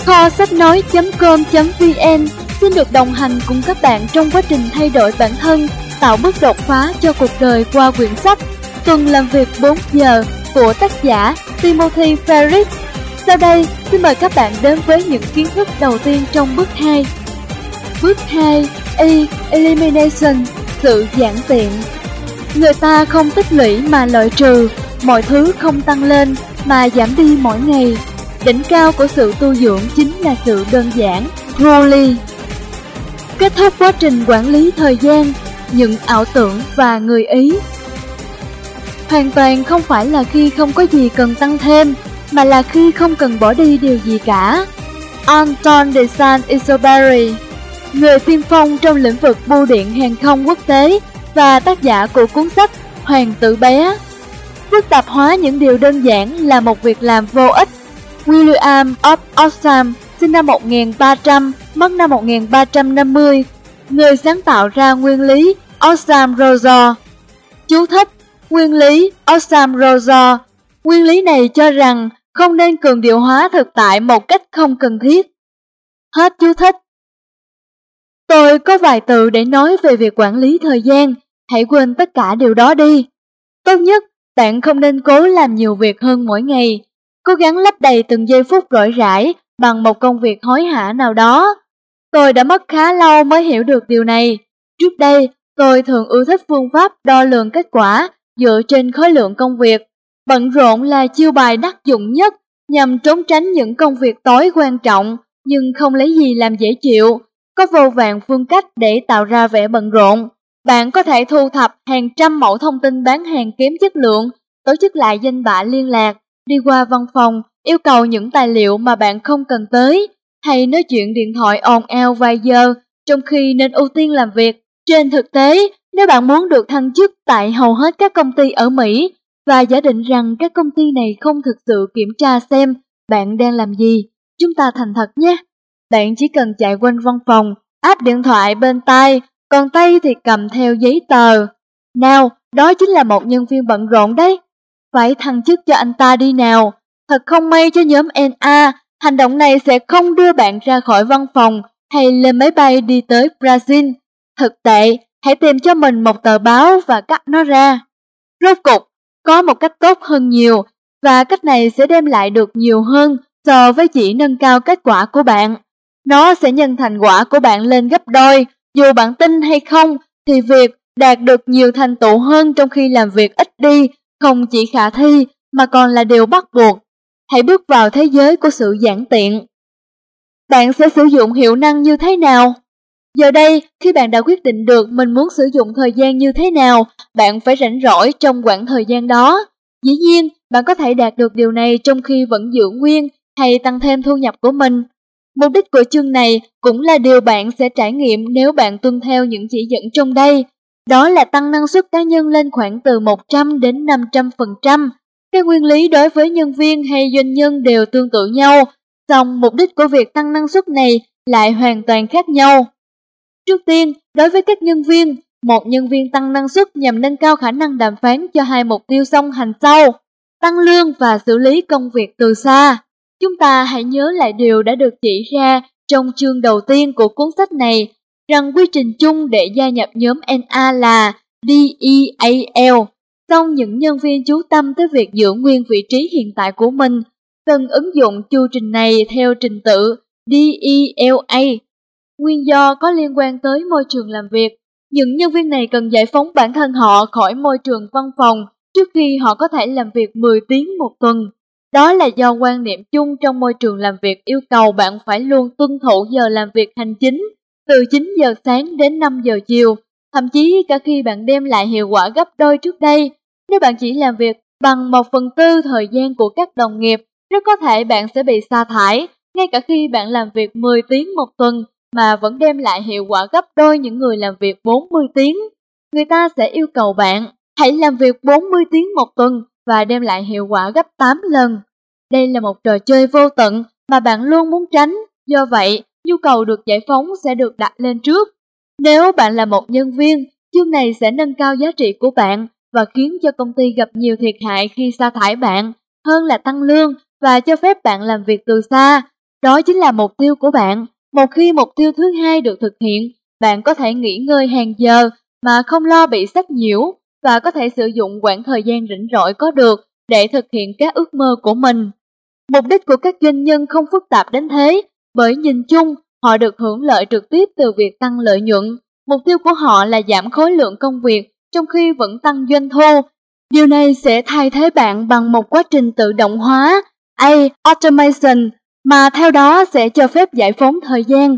Kho sách nói.com.vn xin được đồng hành cùng các bạn trong quá trình thay đổi bản thân, tạo bước đột phá cho cuộc đời qua quyển sách Tuần làm việc 4 giờ của tác giả Timothy Ferris. Sau đây, xin mời các bạn đến với những kiến thức đầu tiên trong bước 2. Bước 2. Elimination, sự giản tiện. Người ta không tích lũy mà loại trừ, mọi thứ không tăng lên mà giảm đi mỗi ngày. Đỉnh cao của sự tu dưỡng chính là sự đơn giản. Rowley. Kết thúc quá trình quản lý thời gian, những ảo tưởng và người Ý. Hoàn toàn không phải là khi không có gì cần tăng thêm, mà là khi không cần bỏ đi điều gì cả. Anton de Saint-Exupéry, người tiên phong trong lĩnh vực bưu điện hàng không quốc tế và tác giả của cuốn sách Hoàng tử bé. Phức tạp hóa những điều đơn giản là một việc làm vô ích. William of Ockham, sinh năm 1300, mất năm 1350, người sáng tạo ra nguyên lý Occam-Razor. Chú thích: nguyên lý Occam-Razor. Nguyên lý này cho rằng không nên cường điệu hóa thực tại một cách không cần thiết. Hết chú thích. Tôi có vài từ để nói về việc quản lý thời gian, hãy quên tất cả điều đó đi. Tốt nhất, bạn không nên cố làm nhiều việc hơn mỗi ngày. Cố gắng lấp đầy từng giây phút rỗi rãi bằng một công việc hối hả nào đó. Tôi đã mất khá lâu mới hiểu được điều này. Trước đây, tôi thường ưa thích phương pháp đo lường kết quả dựa trên khối lượng công việc. Bận rộn là chiêu bài đắc dụng nhất nhằm trốn tránh những công việc tối quan trọng nhưng không lấy gì làm dễ chịu. Có vô vàn phương cách để tạo ra vẻ bận rộn. Bạn có thể thu thập hàng trăm mẫu thông tin bán hàng kém chất lượng, tổ chức lại danh bạ liên lạc, đi qua văn phòng, yêu cầu những tài liệu mà bạn không cần tới, hay nói chuyện điện thoại ồn ào vài giờ trong khi nên ưu tiên làm việc. Trên thực tế, nếu bạn muốn được thăng chức tại hầu hết các công ty ở Mỹ, và giả định rằng các công ty này không thực sự kiểm tra xem bạn đang làm gì, chúng ta thành thật nhé. Bạn chỉ cần chạy quanh văn phòng, áp điện thoại bên tai, còn tay thì cầm theo giấy tờ. Nào, đó chính là một nhân viên bận rộn đấy. Phải thăng chức cho anh ta đi nào. Thật không may cho nhóm NA, hành động này sẽ không đưa bạn ra khỏi văn phòng hay lên máy bay đi tới Brazil. Thực tệ, hãy tìm cho mình một tờ báo và cắt nó ra. Rốt cục, có một cách tốt hơn nhiều, và cách này sẽ đem lại được nhiều hơn so với chỉ nâng cao kết quả của bạn. Nó sẽ nhân thành quả của bạn lên gấp đôi. Dù bạn tin hay không, thì việc đạt được nhiều thành tựu hơn trong khi làm việc ít đi không chỉ khả thi mà còn là điều bắt buộc. Hãy bước vào thế giới của sự giản tiện. Bạn sẽ sử dụng hiệu năng như thế nào? Giờ đây, khi bạn đã quyết định được mình muốn sử dụng thời gian như thế nào, bạn phải rảnh rỗi trong quãng thời gian đó. Dĩ nhiên, bạn có thể đạt được điều này trong khi vẫn giữ nguyên hay tăng thêm thu nhập của mình. Mục đích của chương này cũng là điều bạn sẽ trải nghiệm nếu bạn tuân theo những chỉ dẫn trong đây. Đó là tăng năng suất cá nhân lên khoảng từ 100 đến 500%. Các nguyên lý đối với nhân viên hay doanh nhân đều tương tự nhau, song mục đích của việc tăng năng suất này lại hoàn toàn khác nhau. Trước tiên, đối với các nhân viên, một nhân viên tăng năng suất nhằm nâng cao khả năng đàm phán cho hai mục tiêu song hành sau: tăng lương và xử lý công việc từ xa. Chúng ta hãy nhớ lại điều đã được chỉ ra trong chương đầu tiên của cuốn sách này, rằng quy trình chung để gia nhập nhóm NA là DEAL. Song những nhân viên chú tâm tới việc giữ nguyên vị trí hiện tại của mình cần ứng dụng chu trình này theo trình tự DELA. Nguyên do có liên quan tới môi trường làm việc. Những nhân viên này cần giải phóng bản thân họ khỏi môi trường văn phòng trước khi họ có thể làm việc 10 tiếng một tuần. Đó là do quan niệm chung trong môi trường làm việc yêu cầu bạn phải luôn tuân thủ giờ làm việc hành chính từ 9 giờ sáng đến 5 giờ chiều, thậm chí cả khi bạn đem lại hiệu quả gấp đôi trước đây. Nếu bạn chỉ làm việc bằng 1/4 thời gian của các đồng nghiệp, rất có thể bạn sẽ bị sa thải, ngay cả khi bạn làm việc 10 tiếng một tuần mà vẫn đem lại hiệu quả gấp đôi những người làm việc 40 tiếng. Người ta sẽ yêu cầu bạn hãy làm việc 40 tiếng một tuần và đem lại hiệu quả gấp 8 lần. Đây là một trò chơi vô tận mà bạn luôn muốn tránh, do vậy nhu cầu được giải phóng sẽ được đặt lên trước. Nếu bạn là một nhân viên, chương này sẽ nâng cao giá trị của bạn và khiến cho công ty gặp nhiều thiệt hại khi sa thải bạn, hơn là tăng lương và cho phép bạn làm việc từ xa. đó chính là mục tiêu của bạn. Một khi mục tiêu thứ hai được thực hiện, bạn có thể nghỉ ngơi hàng giờ mà không lo bị sách nhiễu và có thể sử dụng quãng thời gian rảnh rỗi có được để thực hiện các ước mơ của mình. Mục đích của các doanh nhân không phức tạp đến thế, bởi nhìn chung họ được hưởng lợi trực tiếp từ việc tăng lợi nhuận. Mục tiêu của họ là giảm khối lượng công việc trong khi vẫn tăng doanh thu. Điều này sẽ thay thế bạn bằng một quá trình tự động hóa, automation, mà theo đó sẽ cho phép giải phóng thời gian,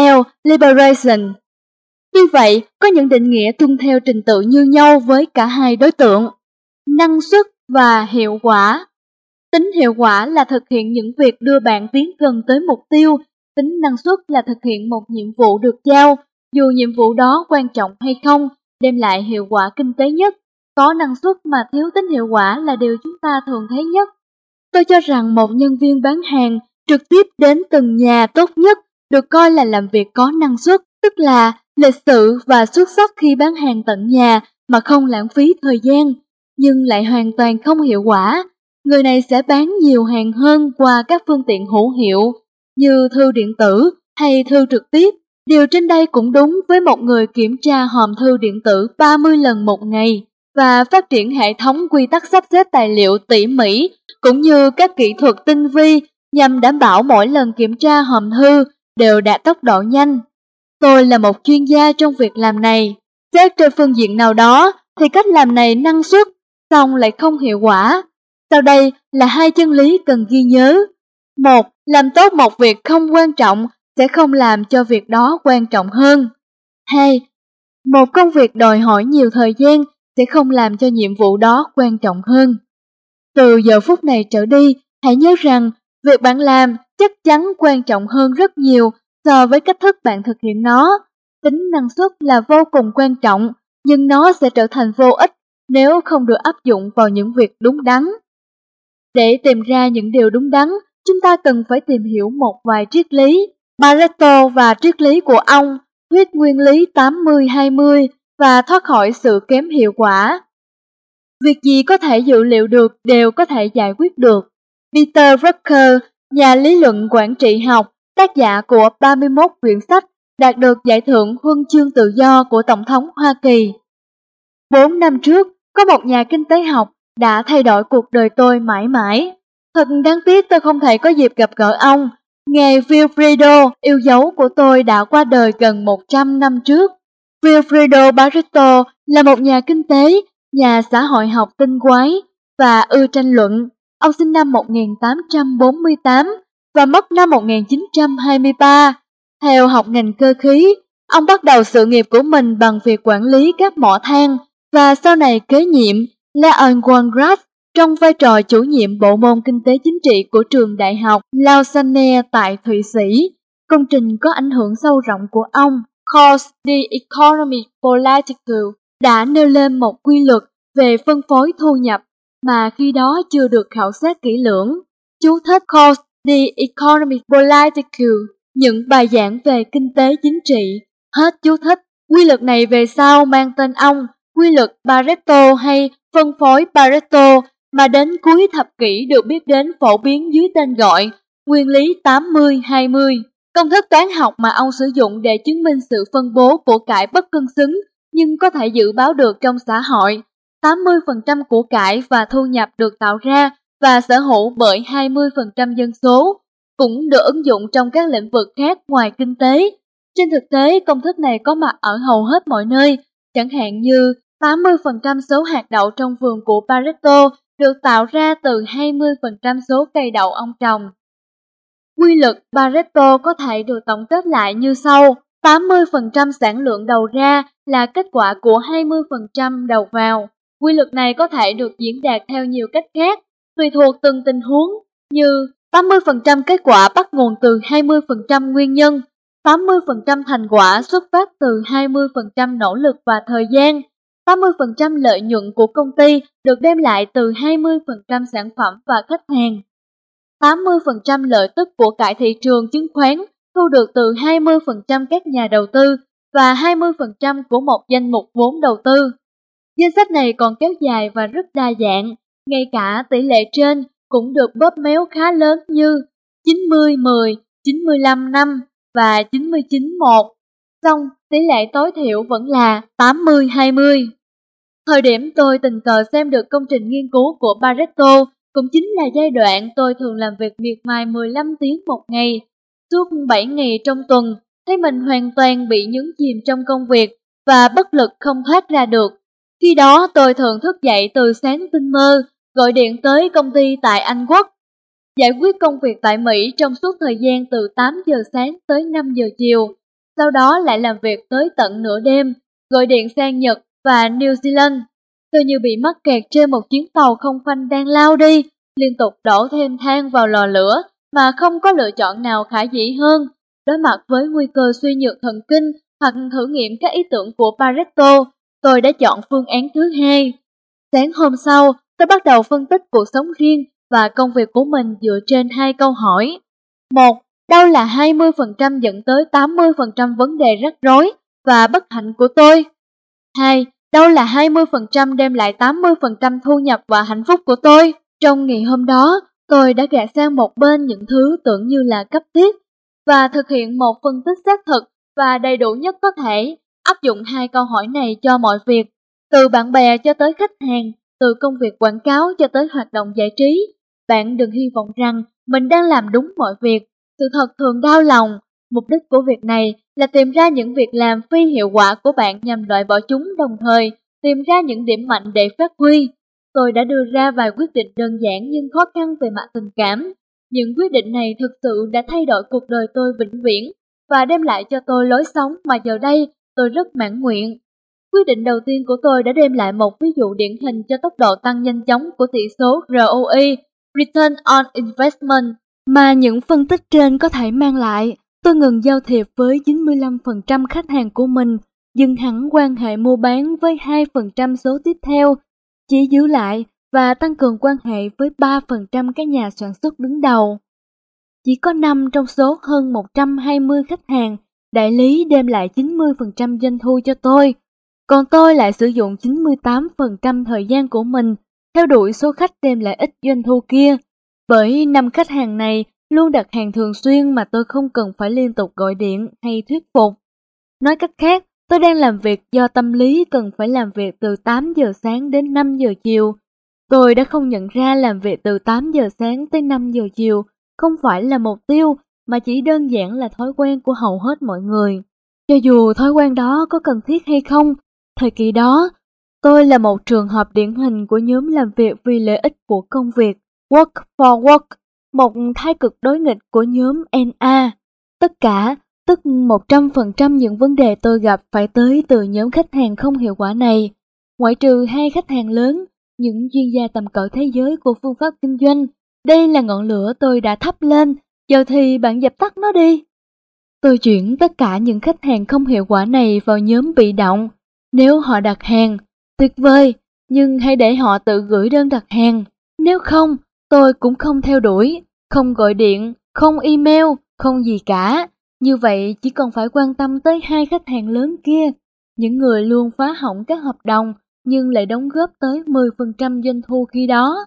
liberation. Tuy vậy, có những định nghĩa tuân theo trình tự như nhau với cả hai đối tượng: năng suất và hiệu quả. Tính hiệu quả là thực hiện những việc đưa bạn tiến gần tới mục tiêu. Tính năng suất là thực hiện một nhiệm vụ được giao, dù nhiệm vụ đó quan trọng hay không, đem lại hiệu quả kinh tế nhất. Có năng suất mà thiếu tính hiệu quả là điều chúng ta thường thấy nhất. Tôi cho rằng một nhân viên bán hàng trực tiếp đến từng nhà tốt nhất được coi là làm việc có năng suất, tức là lịch sự và xuất sắc khi bán hàng tận nhà mà không lãng phí thời gian, nhưng lại hoàn toàn không hiệu quả. Người này sẽ bán nhiều hàng hơn qua các phương tiện hữu hiệu như thư điện tử hay thư trực tiếp. Điều trên đây cũng đúng với một người kiểm tra hòm thư điện tử 30 lần một ngày và phát triển hệ thống quy tắc sắp xếp tài liệu tỉ mỉ cũng như các kỹ thuật tinh vi nhằm đảm bảo mỗi lần kiểm tra hòm thư đều đạt tốc độ nhanh. Tôi là một chuyên gia trong việc làm này. Xét trên phương diện nào đó thì cách làm này năng suất, song lại không hiệu quả. Sau đây là hai chân lý cần ghi nhớ. 1. Làm tốt một việc không quan trọng sẽ không làm cho việc đó quan trọng hơn. 2. Một công việc đòi hỏi nhiều thời gian sẽ không làm cho nhiệm vụ đó quan trọng hơn. Từ giờ phút này trở đi, hãy nhớ rằng việc bạn làm chắc chắn quan trọng hơn rất nhiều so với cách thức bạn thực hiện nó. Tính năng suất là vô cùng quan trọng, nhưng nó sẽ trở thành vô ích nếu không được áp dụng vào những việc đúng đắn. Để tìm ra những điều đúng đắn, chúng ta cần phải tìm hiểu một vài triết lý. Pareto và triết lý của ông, thuyết nguyên lý 80-20 và thoát khỏi sự kém hiệu quả. Việc gì có thể dự liệu được đều có thể giải quyết được. Peter Drucker, nhà lý luận quản trị học, tác giả của 31 quyển sách, đạt được giải thưởng Huân chương tự do của Tổng thống Hoa Kỳ. 4 năm trước, có một nhà kinh tế học đã thay đổi cuộc đời tôi mãi mãi. Thật đáng tiếc tôi không thể có dịp gặp gỡ ông. Ngài Wilfredo yêu dấu của tôi đã qua đời gần 100 năm trước. Wilfredo Pareto là một nhà kinh tế, nhà xã hội học tinh quái và ưa tranh luận. Ông sinh năm 1848 và mất năm 1923. Theo học ngành cơ khí, ông bắt đầu sự nghiệp của mình bằng việc quản lý các mỏ than và sau này kế nhiệm Leon Wangrat trong vai trò chủ nhiệm bộ môn kinh tế chính trị của trường đại học Lausanne tại Thụy Sĩ. Công trình có ảnh hưởng sâu rộng của ông, Course The Economic Political, đã nêu lên một quy luật về phân phối thu nhập mà khi đó chưa được khảo sát kỹ lưỡng. Chú thích Course The Economic Political, những bài giảng về kinh tế chính trị. Hết chú thích. Quy luật này về sau mang tên ông, quy luật Pareto hay phân phối Pareto, mà đến cuối thập kỷ được biết đến phổ biến dưới tên gọi nguyên lý 80-20. Công thức toán học mà ông sử dụng để chứng minh sự phân bố của cải bất cân xứng nhưng có thể dự báo được trong xã hội. 80% của cải và thu nhập được tạo ra và sở hữu bởi 20% dân số, cũng được ứng dụng trong các lĩnh vực khác ngoài kinh tế. Trên thực tế, công thức này có mặt ở hầu hết mọi nơi, chẳng hạn như 80% số hạt đậu trong vườn của Pareto được tạo ra từ 20% số cây đậu ông trồng. Quy luật Pareto có thể được tổng kết lại như sau: 80% sản lượng đầu ra là kết quả của 20% đầu vào. Quy luật này có thể được diễn đạt theo nhiều cách khác, tùy thuộc từng tình huống, như 80% kết quả bắt nguồn từ 20% nguyên nhân, 80% thành quả xuất phát từ 20% nỗ lực và thời gian, 80% lợi nhuận của công ty được đem lại từ 20% sản phẩm và khách hàng, 80% lợi tức của cải thị trường chứng khoán thu được từ 20% các nhà đầu tư và 20% của một danh mục vốn đầu tư. Danh sách này còn kéo dài và rất đa dạng, ngay cả tỷ lệ trên cũng được bóp méo khá lớn như 90-10, 95 năm và 99-1. Xong, tỷ lệ tối thiểu vẫn là 80-20. Thời điểm tôi tình cờ xem được công trình nghiên cứu của Pareto cũng chính là giai đoạn tôi thường làm việc miệt mài 15 tiếng một ngày, suốt 7 ngày trong tuần, thấy mình hoàn toàn bị nhấn chìm trong công việc và bất lực không thoát ra được. Khi đó tôi thường thức dậy từ sáng tinh mơ, gọi điện tới công ty tại Anh Quốc, giải quyết công việc tại Mỹ trong suốt thời gian từ 8 giờ sáng tới 5 giờ chiều, sau đó lại làm việc tới tận nửa đêm, gọi điện sang Nhật và New Zealand. Tôi như bị mắc kẹt trên một chuyến tàu không phanh đang lao đi, liên tục đổ thêm than vào lò lửa mà không có lựa chọn nào khả dĩ hơn. Đối mặt với nguy cơ suy nhược thần kinh hoặc thử nghiệm các ý tưởng của Pareto, tôi đã chọn phương án thứ hai. Sáng hôm sau, tôi bắt đầu phân tích cuộc sống riêng và công việc của mình dựa trên hai câu hỏi. Một, đâu là 20% dẫn tới 80% vấn đề rắc rối và bất hạnh của tôi? Hai, đâu là 20% đem lại 80% thu nhập và hạnh phúc của tôi? Trong ngày hôm đó, tôi đã gạt sang một bên những thứ tưởng như là cấp thiết và thực hiện một phân tích xác thực và đầy đủ nhất có thể, áp dụng hai câu hỏi này cho mọi việc, từ bạn bè cho tới khách hàng, từ công việc quảng cáo cho tới hoạt động giải trí. Bạn đừng hy vọng rằng mình đang làm đúng mọi việc, sự thật thường đau lòng. Mục đích của việc này là tìm ra những việc làm phi hiệu quả của bạn nhằm loại bỏ chúng, đồng thời tìm ra những điểm mạnh để phát huy. Tôi đã đưa ra vài quyết định đơn giản nhưng khó khăn về mặt tình cảm. Những quyết định này thực sự đã thay đổi cuộc đời tôi vĩnh viễn và đem lại cho tôi lối sống mà giờ đây tôi rất mãn nguyện. Quyết định đầu tiên của tôi đã đem lại một ví dụ điển hình cho tốc độ tăng nhanh chóng của tỷ số ROI, Return on Investment, mà những phân tích trên có thể mang lại. Tôi ngừng giao thiệp với 95% khách hàng của mình, dừng hẳn quan hệ mua bán với 2% số tiếp theo, chỉ giữ lại và tăng cường quan hệ với 3% các nhà sản xuất đứng đầu. Chỉ có 5 trong số hơn 120 khách hàng đại lý đem lại 90% doanh thu cho tôi, còn tôi lại sử dụng 98% thời gian của mình theo đuổi số khách đem lại ít doanh thu kia. Bởi 5 khách hàng này luôn đặt hàng thường xuyên mà tôi không cần phải liên tục gọi điện hay thuyết phục. Nói cách khác, tôi đang làm việc do tâm lý cần phải làm việc từ 8 giờ sáng đến 5 giờ chiều. Tôi đã không nhận ra làm việc từ 8 giờ sáng tới 5 giờ chiều không phải là mục tiêu mà chỉ đơn giản là thói quen của hầu hết mọi người. Cho dù thói quen đó có cần thiết hay không, thời kỳ đó, tôi là một trường hợp điển hình của nhóm làm việc vì lợi ích của công việc, Work for Work, một thái cực đối nghịch của nhóm NA. Tất cả, tức 100% những vấn đề tôi gặp phải tới từ nhóm khách hàng không hiệu quả này. Ngoại trừ hai khách hàng lớn, những chuyên gia tầm cỡ thế giới của phương pháp kinh doanh, đây là ngọn lửa tôi đã thắp lên, giờ thì bạn dập tắt nó đi. Tôi chuyển tất cả những khách hàng không hiệu quả này vào nhóm bị động. Nếu họ đặt hàng, tuyệt vời, nhưng hãy để họ tự gửi đơn đặt hàng. Nếu không, tôi cũng không theo đuổi, không gọi điện, không email, không gì cả. Như vậy chỉ còn phải quan tâm tới hai khách hàng lớn kia, những người luôn phá hỏng các hợp đồng nhưng lại đóng góp tới 10% doanh thu khi đó.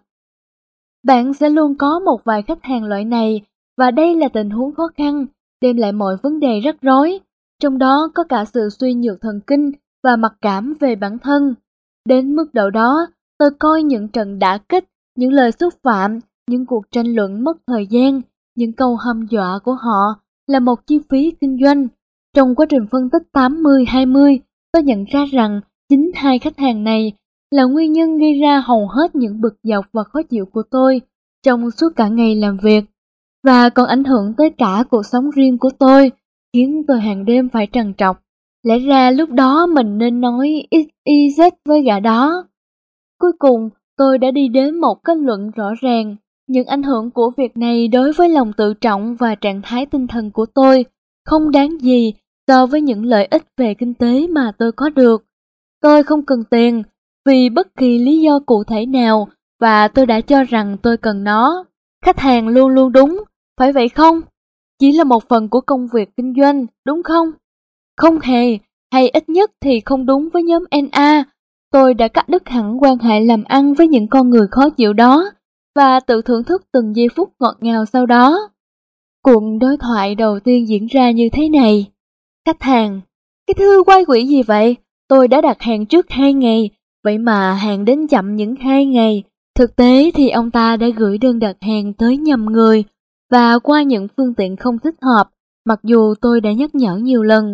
Bạn sẽ luôn có một vài khách hàng loại này và đây là tình huống khó khăn, đem lại mọi vấn đề rắc rối, trong đó có cả sự suy nhược thần kinh và mặc cảm về bản thân. Đến mức độ đó, tôi coi những trận đả kích, những lời xúc phạm, những cuộc tranh luận mất thời gian, những câu hăm dọa của họ là một chi phí kinh doanh. Trong quá trình phân tích 80-20, tôi nhận ra rằng chính hai khách hàng này là nguyên nhân gây ra hầu hết những bực dọc và khó chịu của tôi trong suốt cả ngày làm việc, và còn ảnh hưởng tới cả cuộc sống riêng của tôi, khiến tôi hàng đêm phải trằn trọc. Lẽ ra lúc đó mình nên nói XYZ với gã đó. Cuối cùng, tôi đã đi đến một kết luận rõ ràng. Những ảnh hưởng của việc này đối với lòng tự trọng và trạng thái tinh thần của tôi không đáng gì so với những lợi ích về kinh tế mà tôi có được. Tôi không cần tiền vì bất kỳ lý do cụ thể nào và tôi đã cho rằng tôi cần nó. Khách hàng luôn luôn đúng, phải vậy không? Chỉ là một phần của công việc kinh doanh, đúng không? Không hề, hay ít nhất thì không đúng với nhóm NA. Tôi đã cắt đứt hẳn quan hệ làm ăn với những con người khó chịu đó và tự thưởng thức từng giây phút ngọt ngào sau đó. Cuộc đối thoại đầu tiên diễn ra như thế này. Khách hàng: cái thư quái quỷ gì vậy? Tôi đã đặt hàng trước 2 ngày, vậy mà hàng đến chậm những 2 ngày. Thực tế thì ông ta đã gửi đơn đặt hàng tới nhầm người và qua những phương tiện không thích hợp, mặc dù tôi đã nhắc nhở nhiều lần.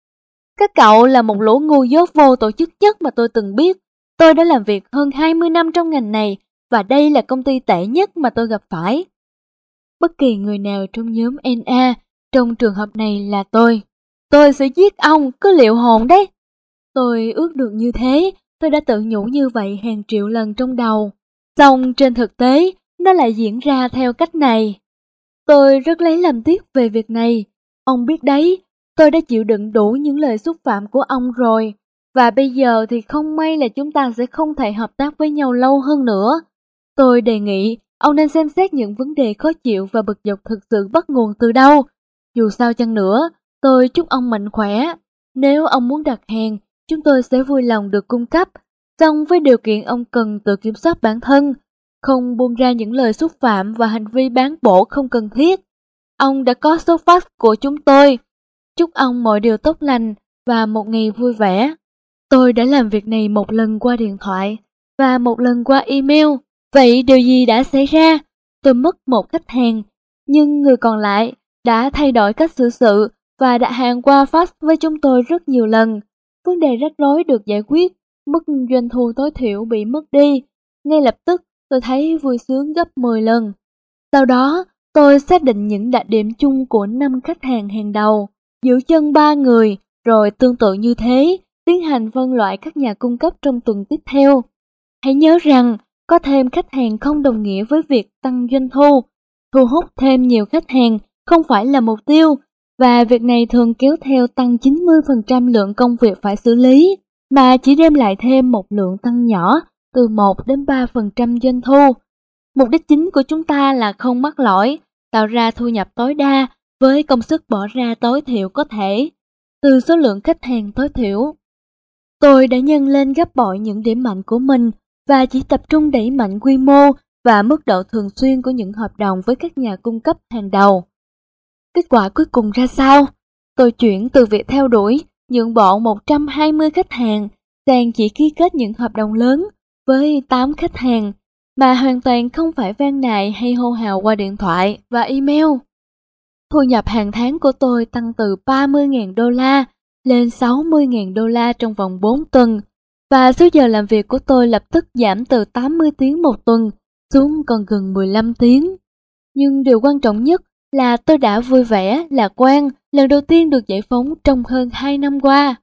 Các cậu là một lũ ngu dốt vô tổ chức nhất mà tôi từng biết. Tôi đã làm việc hơn 20 năm trong ngành này và đây là công ty tệ nhất mà tôi gặp phải. Bất kỳ người nào trong nhóm NA, trong trường hợp này là tôi sẽ giết ông, cứ liệu hồn đấy. Tôi ước được như thế, tôi đã tự nhủ như vậy hàng triệu lần trong đầu. Song trên thực tế, nó lại diễn ra theo cách này. Tôi rất lấy làm tiếc về việc này. Ông biết đấy, tôi đã chịu đựng đủ những lời xúc phạm của ông rồi. Và bây giờ thì không may là chúng ta sẽ không thể hợp tác với nhau lâu hơn nữa. Tôi đề nghị ông nên xem xét những vấn đề khó chịu và bực dọc thực sự bắt nguồn từ đâu. Dù sao chăng nữa, tôi chúc ông mạnh khỏe. Nếu ông muốn đặt hàng, chúng tôi sẽ vui lòng được cung cấp, song với điều kiện ông cần tự kiểm soát bản thân, không buông ra những lời xúc phạm và hành vi bán bổ không cần thiết. Ông đã có số fax của chúng tôi. Chúc ông mọi điều tốt lành và một ngày vui vẻ. Tôi đã làm việc này một lần qua điện thoại và một lần qua email. Vậy điều gì đã xảy ra? Tôi mất một khách hàng, nhưng người còn lại đã thay đổi cách xử sự và đặt hàng qua fax với chúng tôi rất nhiều lần. Vấn đề rắc rối được giải quyết, mức doanh thu tối thiểu bị mất đi. Ngay lập tức, tôi thấy vui sướng gấp 10 lần. Sau đó, tôi xác định những đặc điểm chung của 5 khách hàng hàng đầu, giữ chân 3 người, rồi tương tự như thế, tiến hành phân loại các nhà cung cấp trong tuần tiếp theo. Hãy nhớ rằng, có thêm khách hàng không đồng nghĩa với việc tăng doanh thu. Thu hút thêm nhiều khách hàng không phải là mục tiêu, và việc này thường kéo theo tăng 90% lượng công việc phải xử lý, mà chỉ đem lại thêm một lượng tăng nhỏ từ 1 đến 3% doanh thu. Mục đích chính của chúng ta là không mắc lỗi, tạo ra thu nhập tối đa với công sức bỏ ra tối thiểu có thể, từ số lượng khách hàng tối thiểu. Tôi đã nhân lên gấp bội những điểm mạnh của mình và chỉ tập trung đẩy mạnh quy mô và mức độ thường xuyên của những hợp đồng với các nhà cung cấp hàng đầu. Kết quả cuối cùng ra sao? Tôi chuyển từ việc theo đuổi, nhượng bộ 120 khách hàng sang chỉ ký kết những hợp đồng lớn với 8 khách hàng mà hoàn toàn không phải van nài hay hô hào qua điện thoại và email. Thu nhập hàng tháng của tôi tăng từ 30.000 đô la lên 60.000 đô la trong vòng 4 tuần và số giờ làm việc của tôi lập tức giảm từ 80 tiếng một tuần xuống còn gần 15 tiếng. Nhưng điều quan trọng nhất là tôi đã vui vẻ, lạc quan, lần đầu tiên được giải phóng trong hơn 2 năm qua.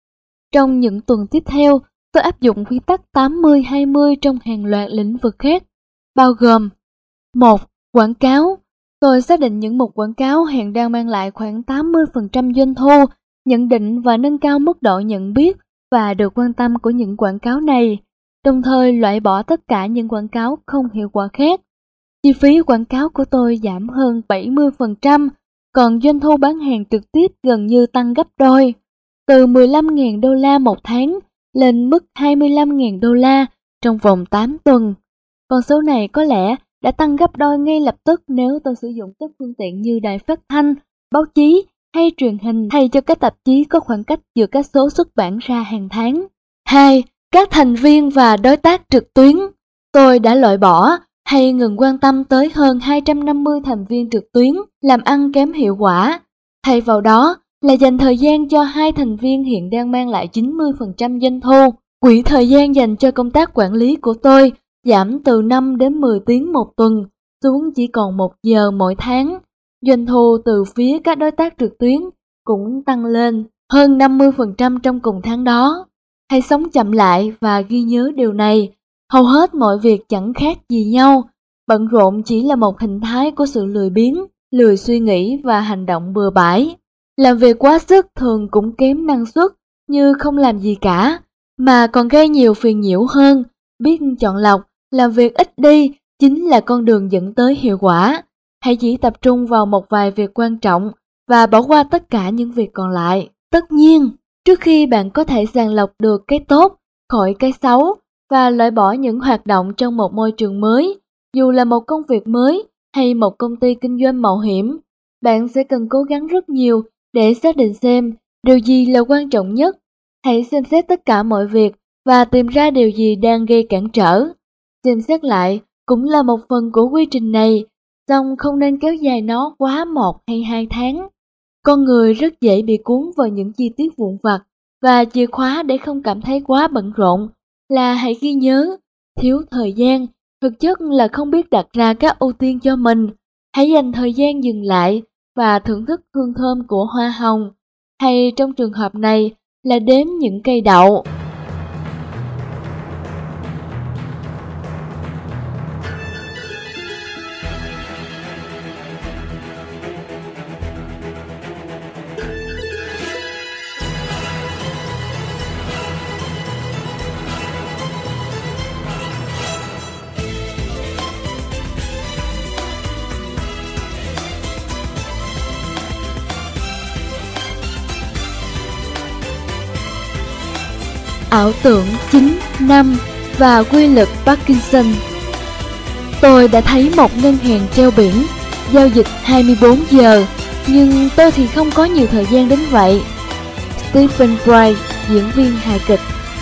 Trong những tuần tiếp theo, tôi áp dụng quy tắc 80-20 trong hàng loạt lĩnh vực khác, bao gồm 1. Quảng cáo. Tôi xác định những mục quảng cáo hiện đang mang lại khoảng 80% doanh thu, nhận định và nâng cao mức độ nhận biết và được quan tâm của những quảng cáo này, đồng thời loại bỏ tất cả những quảng cáo không hiệu quả khác. Chi phí quảng cáo của tôi giảm hơn 70%, còn doanh thu bán hàng trực tiếp gần như tăng gấp đôi, từ 15.000 đô la một tháng lên mức 25.000 đô la trong vòng 8 tuần. Con số này có lẽ đã tăng gấp đôi ngay lập tức nếu tôi sử dụng các phương tiện như đài phát thanh, báo chí hay truyền hình thay cho các tạp chí có khoảng cách giữa các số xuất bản ra hàng tháng. 2. Các thành viên và đối tác trực tuyến. Tôi đã loại bỏ hay ngừng quan tâm tới hơn 250 thành viên trực tuyến làm ăn kém hiệu quả. Thay vào đó là dành thời gian cho 2 thành viên hiện đang mang lại 90% doanh thu. Quỹ thời gian dành cho công tác quản lý của tôi giảm từ 5 đến 10 tiếng một tuần xuống chỉ còn 1 giờ mỗi tháng. Doanh thu từ phía các đối tác trực tuyến cũng tăng lên hơn 50% trong cùng tháng đó. Hãy sống chậm lại và ghi nhớ điều này. Hầu hết mọi việc chẳng khác gì nhau. Bận rộn chỉ là một hình thái của sự lười biếng, lười suy nghĩ và hành động bừa bãi. Làm việc quá sức thường cũng kém năng suất như không làm gì cả, mà còn gây nhiều phiền nhiễu hơn. Biết chọn lọc, làm việc ít đi chính là con đường dẫn tới hiệu quả. Hãy chỉ tập trung vào một vài việc quan trọng và bỏ qua tất cả những việc còn lại. Tất nhiên, trước khi bạn có thể sàng lọc được cái tốt khỏi cái xấu và loại bỏ những hoạt động trong một môi trường mới, dù là một công việc mới hay một công ty kinh doanh mạo hiểm, bạn sẽ cần cố gắng rất nhiều để xác định xem điều gì là quan trọng nhất. Hãy xem xét tất cả mọi việc và tìm ra điều gì đang gây cản trở. Xem xét lại cũng là một phần của quy trình này, song không nên kéo dài nó quá 1 hay 2 tháng. Con người rất dễ bị cuốn vào những chi tiết vụn vặt, và chìa khóa để không cảm thấy quá bận rộn là hãy ghi nhớ, thiếu thời gian thực chất là không biết đặt ra các ưu tiên cho mình. Hãy dành thời gian dừng lại và thưởng thức hương thơm của hoa hồng, hay trong trường hợp này là đếm những cây đậu. Ảo tưởng 9 năm và quy luật Parkinson. Tôi đã thấy một ngân hàng treo biển giao dịch 24 giờ, nhưng tôi thì không có nhiều thời gian đến vậy. Stephen Wright, diễn viên hài kịch.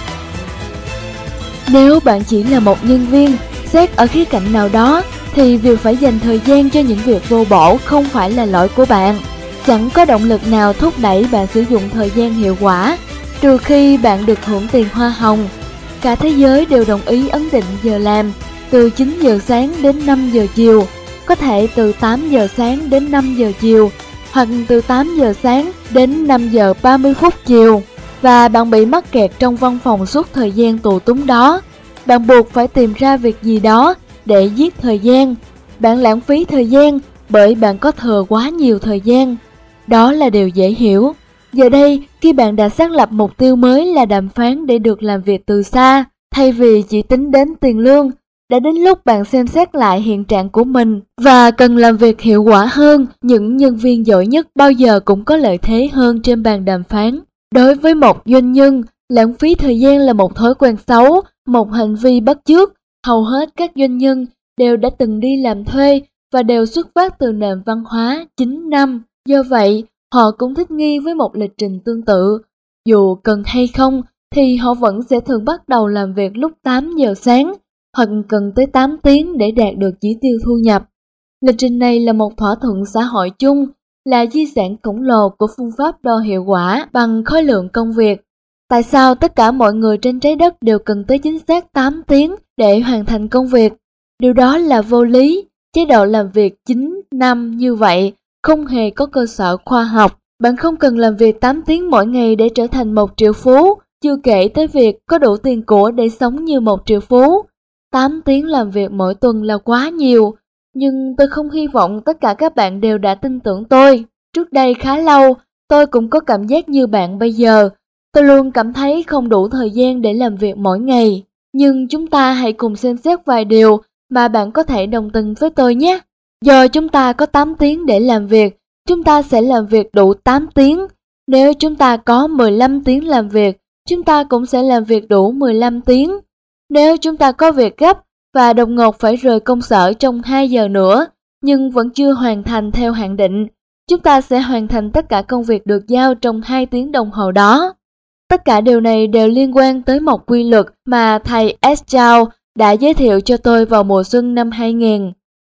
Nếu bạn chỉ là một nhân viên, xét ở khía cạnh nào đó, thì việc phải dành thời gian cho những việc vô bổ không phải là lỗi của bạn. Chẳng có động lực nào thúc đẩy bạn sử dụng thời gian hiệu quả, trừ khi bạn được hưởng tiền hoa hồng. Cả thế giới đều đồng ý ấn định giờ làm từ 9 giờ sáng đến 5 giờ chiều, có thể từ 8 giờ sáng đến 5 giờ chiều, hoặc từ 8 giờ sáng đến 5 giờ 30 phút chiều. Và bạn bị mắc kẹt trong văn phòng suốt thời gian tù túng đó. Bạn buộc phải tìm ra việc gì đó để giết thời gian. Bạn lãng phí thời gian bởi bạn có thừa quá nhiều thời gian. Đó là điều dễ hiểu. Giờ đây, khi bạn đã xác lập mục tiêu mới là đàm phán để được làm việc từ xa, thay vì chỉ tính đến tiền lương, đã đến lúc bạn xem xét lại hiện trạng của mình và cần làm việc hiệu quả hơn. Những nhân viên giỏi nhất bao giờ cũng có lợi thế hơn trên bàn đàm phán. Đối với một doanh nhân, lãng phí thời gian là một thói quen xấu, một hành vi bắt chước. Hầu hết các doanh nhân đều đã từng đi làm thuê và đều xuất phát từ nền văn hóa 9 năm. Do vậy, họ cũng thích nghi với một lịch trình tương tự. Dù cần hay không thì họ vẫn sẽ thường bắt đầu làm việc lúc 8 giờ sáng, hoặc cần tới 8 tiếng để đạt được chỉ tiêu thu nhập. Lịch trình này là một thỏa thuận xã hội chung, là di sản khổng lồ của phương pháp đo hiệu quả bằng khối lượng công việc. Tại sao tất cả mọi người trên trái đất đều cần tới chính xác 8 tiếng để hoàn thành công việc? Điều đó là vô lý. Chế độ làm việc 9 năm như vậy không hề có cơ sở khoa học. Bạn không cần làm việc 8 tiếng mỗi ngày để trở thành 1 triệu phú, chưa kể tới việc có đủ tiền của để sống như 1 triệu phú. 8 tiếng làm việc mỗi tuần là quá nhiều, nhưng tôi không hy vọng tất cả các bạn đều đã tin tưởng tôi. Trước đây khá lâu, tôi cũng có cảm giác như bạn bây giờ. Tôi luôn cảm thấy không đủ thời gian để làm việc mỗi ngày. Nhưng chúng ta hãy cùng xem xét vài điều mà bạn có thể đồng tình với tôi nhé. Do chúng ta có 8 tiếng để làm việc, chúng ta sẽ làm việc đủ 8 tiếng. Nếu chúng ta có 15 tiếng làm việc, chúng ta cũng sẽ làm việc đủ 15 tiếng. Nếu chúng ta có việc gấp và đột ngột phải rời công sở trong 2 giờ nữa, nhưng vẫn chưa hoàn thành theo hạn định, chúng ta sẽ hoàn thành tất cả công việc được giao trong 2 tiếng đồng hồ đó. Tất cả điều này đều liên quan tới một quy luật mà thầy Esau đã giới thiệu cho tôi vào mùa xuân năm 2000.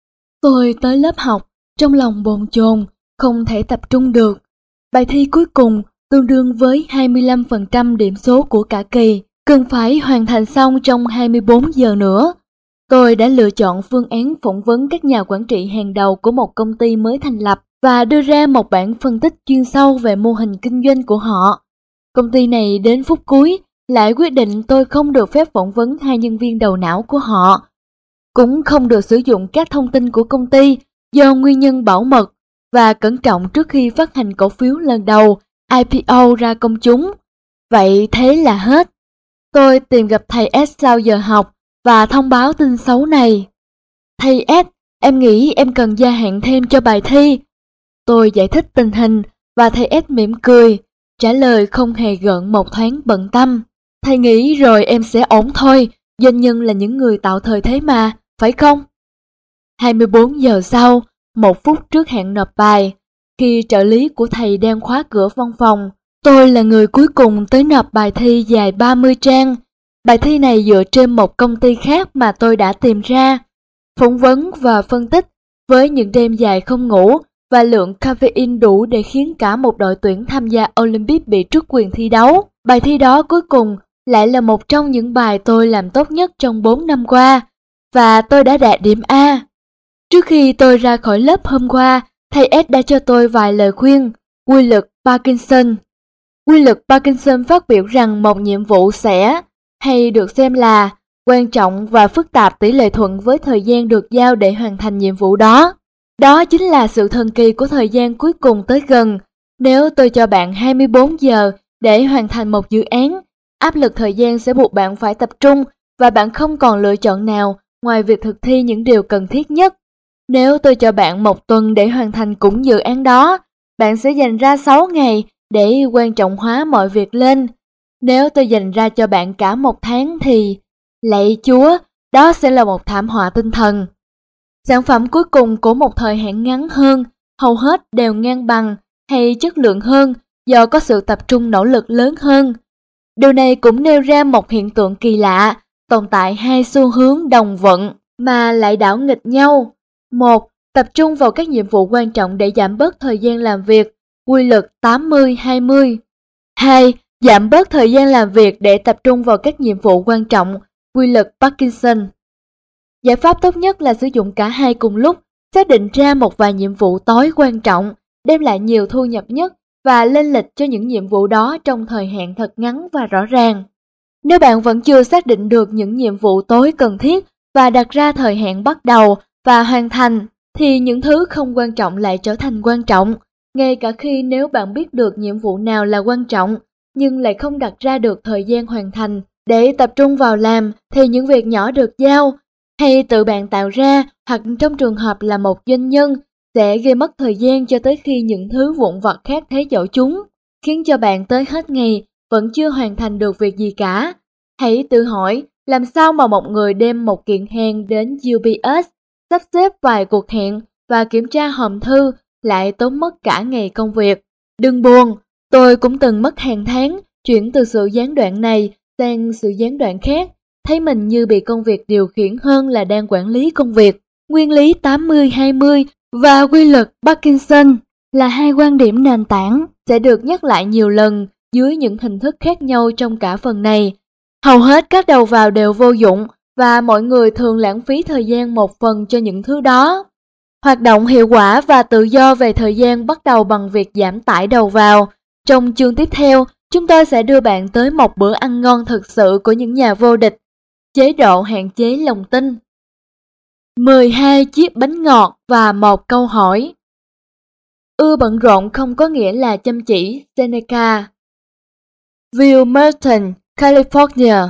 Tôi tới lớp học, trong lòng bồn chồn, không thể tập trung được. Bài thi cuối cùng tương đương với 25% điểm số của cả kỳ, cần phải hoàn thành xong trong 24 giờ nữa. Tôi đã lựa chọn phương án phỏng vấn các nhà quản trị hàng đầu của một công ty mới thành lập và đưa ra một bản phân tích chuyên sâu về mô hình kinh doanh của họ. Công ty này đến phút cuối lại quyết định tôi không được phép phỏng vấn 2 nhân viên đầu não của họ, cũng không được sử dụng các thông tin của công ty do nguyên nhân bảo mật và cẩn trọng trước khi phát hành cổ phiếu lần đầu IPO ra công chúng. Vậy thế là hết. Tôi tìm gặp thầy S sau giờ học và thông báo tin xấu này. Thầy S, em nghĩ em cần gia hạn thêm cho bài thi. Tôi giải thích tình hình và thầy S mỉm cười, trả lời không hề gợn một thoáng bận tâm. Thầy nghĩ rồi em sẽ ổn thôi, doanh nhân là những người tạo thời thế mà, phải không? 24 giờ sau, 1 phút trước hạn nộp bài, khi trợ lý của thầy đang khóa cửa văn phòng. Tôi là người cuối cùng tới nộp bài thi dài 30 trang. Bài thi này dựa trên một công ty khác mà tôi đã tìm ra. Phỏng vấn và phân tích với những đêm dài không ngủ và lượng caffeine đủ để khiến cả một đội tuyển tham gia Olympic bị truất quyền thi đấu. Bài thi đó cuối cùng lại là một trong những bài tôi làm tốt nhất trong 4 năm qua, và tôi đã đạt điểm A. Trước khi tôi ra khỏi lớp hôm qua, thầy S đã cho tôi vài lời khuyên. Quy luật Parkinson. Quy luật Parkinson phát biểu rằng một nhiệm vụ sẽ, hay được xem là, quan trọng và phức tạp tỷ lệ thuận với thời gian được giao để hoàn thành nhiệm vụ đó. Đó chính là sự thần kỳ của thời gian cuối cùng tới gần. Nếu tôi cho bạn 24 giờ để hoàn thành một dự án, áp lực thời gian sẽ buộc bạn phải tập trung và bạn không còn lựa chọn nào ngoài việc thực thi những điều cần thiết nhất. Nếu tôi cho bạn 1 tuần để hoàn thành cũng dự án đó, bạn sẽ dành ra 6 ngày để quan trọng hóa mọi việc lên. Nếu tôi dành ra cho bạn cả 1 tháng thì, lạy Chúa, đó sẽ là một thảm họa tinh thần. Sản phẩm cuối cùng của một thời hạn ngắn hơn, hầu hết đều ngang bằng hay chất lượng hơn do có sự tập trung nỗ lực lớn hơn. Điều này cũng nêu ra một hiện tượng kỳ lạ, tồn tại 2 xu hướng đồng vận mà lại đảo nghịch nhau. 1. Tập trung vào các nhiệm vụ quan trọng để giảm bớt thời gian làm việc, quy luật 80-20. 2. Giảm bớt thời gian làm việc để tập trung vào các nhiệm vụ quan trọng, quy luật Parkinson. Giải pháp tốt nhất là sử dụng cả hai cùng lúc, xác định ra một vài nhiệm vụ tối quan trọng, đem lại nhiều thu nhập nhất và lên lịch cho những nhiệm vụ đó trong thời hạn thật ngắn và rõ ràng. Nếu bạn vẫn chưa xác định được những nhiệm vụ tối cần thiết và đặt ra thời hạn bắt đầu và hoàn thành, thì những thứ không quan trọng lại trở thành quan trọng. Ngay cả khi nếu bạn biết được nhiệm vụ nào là quan trọng, nhưng lại không đặt ra được thời gian hoàn thành để tập trung vào làm, thì những việc nhỏ được giao, hay tự bạn tạo ra, hoặc trong trường hợp là một doanh nhân, sẽ gây mất thời gian cho tới khi những thứ vụn vặt khác thế chỗ chúng, khiến cho bạn tới hết ngày vẫn chưa hoàn thành được việc gì cả. Hãy tự hỏi, làm sao mà một người đem một kiện hàng đến UPS, sắp xếp vài cuộc hẹn và kiểm tra hòm thư lại tốn mất cả ngày công việc. Đừng buồn, tôi cũng từng mất hàng tháng chuyển từ sự gián đoạn này sang sự gián đoạn khác, thấy mình như bị công việc điều khiển hơn là đang quản lý công việc. Nguyên lý 80-20 và quy luật Parkinson là 2 quan điểm nền tảng sẽ được nhắc lại nhiều lần dưới những hình thức khác nhau trong cả phần này. Hầu hết các đầu vào đều vô dụng và mọi người thường lãng phí thời gian một phần cho những thứ đó. Hoạt động hiệu quả và tự do về thời gian bắt đầu bằng việc giảm tải đầu vào. Trong chương tiếp theo, chúng tôi sẽ đưa bạn tới một bữa ăn ngon thực sự của những nhà vô địch. Chế độ hạn chế lòng tin. 12 chiếc bánh ngọt và một câu hỏi. Ưa bận rộn không có nghĩa là chăm chỉ. Seneca. Ville Merton, California.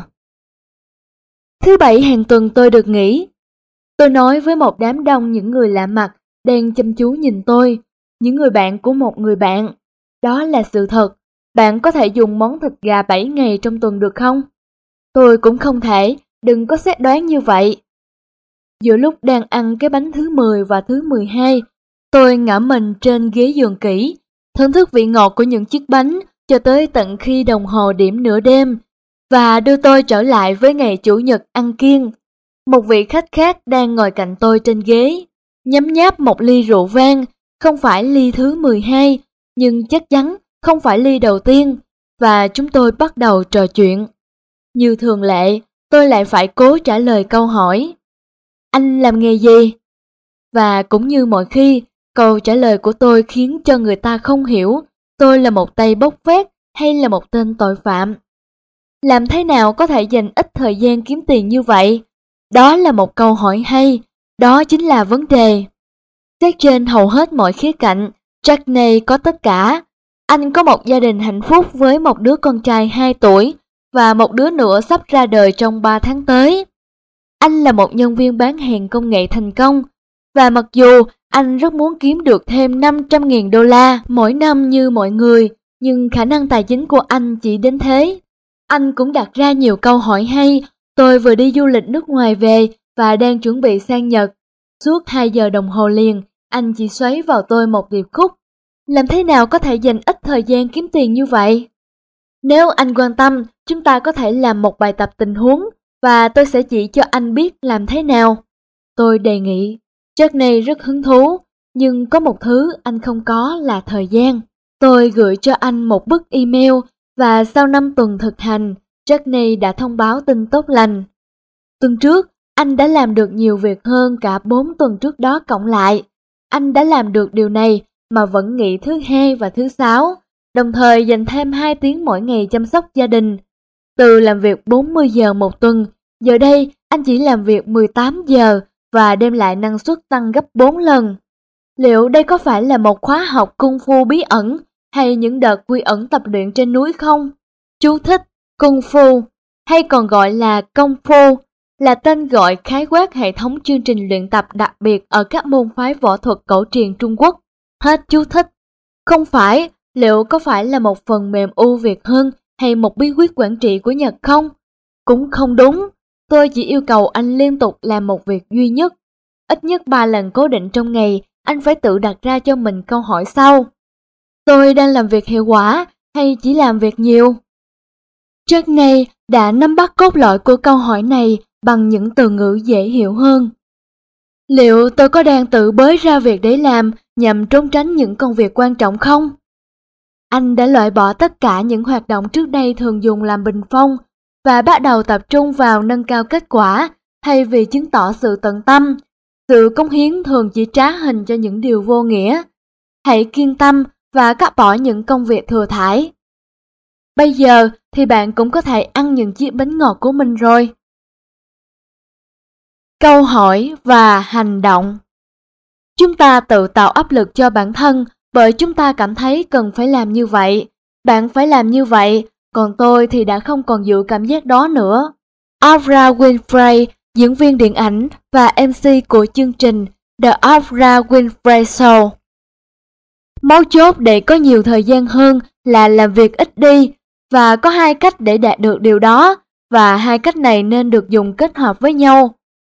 Thứ Bảy hàng tuần tôi được nghỉ. Tôi nói với một đám đông những người lạ mặt đang chăm chú nhìn tôi, những người bạn của một người bạn. Đó là sự thật. Bạn có thể dùng món thịt gà 7 ngày trong tuần được không? Tôi cũng không thể, đừng có xét đoán như vậy. Giữa lúc đang ăn cái bánh thứ 10 và thứ 12, tôi ngã mình trên ghế giường kỹ, thưởng thức vị ngọt của những chiếc bánh cho tới tận khi đồng hồ điểm nửa đêm, và đưa tôi trở lại với ngày Chủ nhật ăn kiêng. Một vị khách khác đang ngồi cạnh tôi trên ghế, nhấm nháp một ly rượu vang, không phải ly thứ 12, nhưng chắc chắn không phải ly đầu tiên, và chúng tôi bắt đầu trò chuyện. Như thường lệ, tôi lại phải cố trả lời câu hỏi. Anh làm nghề gì? Và cũng như mọi khi, câu trả lời của tôi khiến cho người ta không hiểu tôi là một tay bốc vét hay là một tên tội phạm. Làm thế nào có thể dành ít thời gian kiếm tiền như vậy? Đó là một câu hỏi hay, đó chính là vấn đề. Xét trên hầu hết mọi khía cạnh, Jackney có tất cả. Anh có một gia đình hạnh phúc với một đứa con trai 2 tuổi và một đứa nữa sắp ra đời trong 3 tháng tới. Anh là một nhân viên bán hàng công nghệ thành công, và mặc dù anh rất muốn kiếm được thêm 500.000 đô la mỗi năm như mọi người, nhưng khả năng tài chính của anh chỉ đến thế. Anh cũng đặt ra nhiều câu hỏi hay. Tôi vừa đi du lịch nước ngoài về và đang chuẩn bị sang Nhật. Suốt 2 giờ đồng hồ liền, anh chỉ xoáy vào tôi một điệp khúc. Làm thế nào có thể dành ít thời gian kiếm tiền như vậy? Nếu anh quan tâm, chúng ta có thể làm một bài tập tình huống và tôi sẽ chỉ cho anh biết làm thế nào. Tôi đề nghị. Johnny rất hứng thú, nhưng có một thứ anh không có là thời gian. Tôi gửi cho anh một bức email và sau 5 tuần thực hành, Johnny đã thông báo tin tốt lành. Tuần trước, anh đã làm được nhiều việc hơn cả 4 tuần trước đó cộng lại. Anh đã làm được điều này mà vẫn nghỉ thứ Hai và thứ Sáu, đồng thời dành thêm 2 tiếng mỗi ngày chăm sóc gia đình. Từ làm việc 40 giờ một tuần, giờ đây anh chỉ làm việc 18 giờ và đem lại năng suất tăng gấp 4 lần. Liệu đây có phải là một khóa học Kung Fu bí ẩn hay những đợt quy ẩn tập luyện trên núi không? Chú thích: Kung Fu, hay còn gọi là Công Phu, là tên gọi khái quát hệ thống chương trình luyện tập đặc biệt ở các môn phái võ thuật cổ truyền Trung Quốc. Hết chú thích. Không phải, liệu có phải là một phần mềm ưu việt hơn hay một bí quyết quản trị của Nhật không? Cũng không đúng, tôi chỉ yêu cầu anh liên tục làm một việc duy nhất. Ít nhất 3 lần cố định trong ngày, anh phải tự đặt ra cho mình câu hỏi sau. Tôi đang làm việc hiệu quả hay chỉ làm việc nhiều? Johnny đã nắm bắt cốt lõi của câu hỏi này bằng những từ ngữ dễ hiểu hơn. Liệu tôi có đang tự bới ra việc để làm nhằm trốn tránh những công việc quan trọng không? Anh đã loại bỏ tất cả những hoạt động trước đây thường dùng làm bình phong và bắt đầu tập trung vào nâng cao kết quả thay vì chứng tỏ sự tận tâm. Sự cống hiến thường chỉ trá hình cho những điều vô nghĩa. Hãy kiên tâm và cắt bỏ những công việc thừa thãi. Bây giờ thì bạn cũng có thể ăn những chiếc bánh ngọt của mình rồi. Câu hỏi và hành động. Chúng ta tự tạo áp lực cho bản thân bởi chúng ta cảm thấy cần phải làm như vậy. Bạn phải làm như vậy, còn tôi thì đã không còn giữ cảm giác đó nữa. Oprah Winfrey, diễn viên điện ảnh và MC của chương trình The Oprah Winfrey Show. Mấu chốt để có nhiều thời gian hơn là làm việc ít đi, và có 2 cách để đạt được điều đó, và 2 cách này nên được dùng kết hợp với nhau.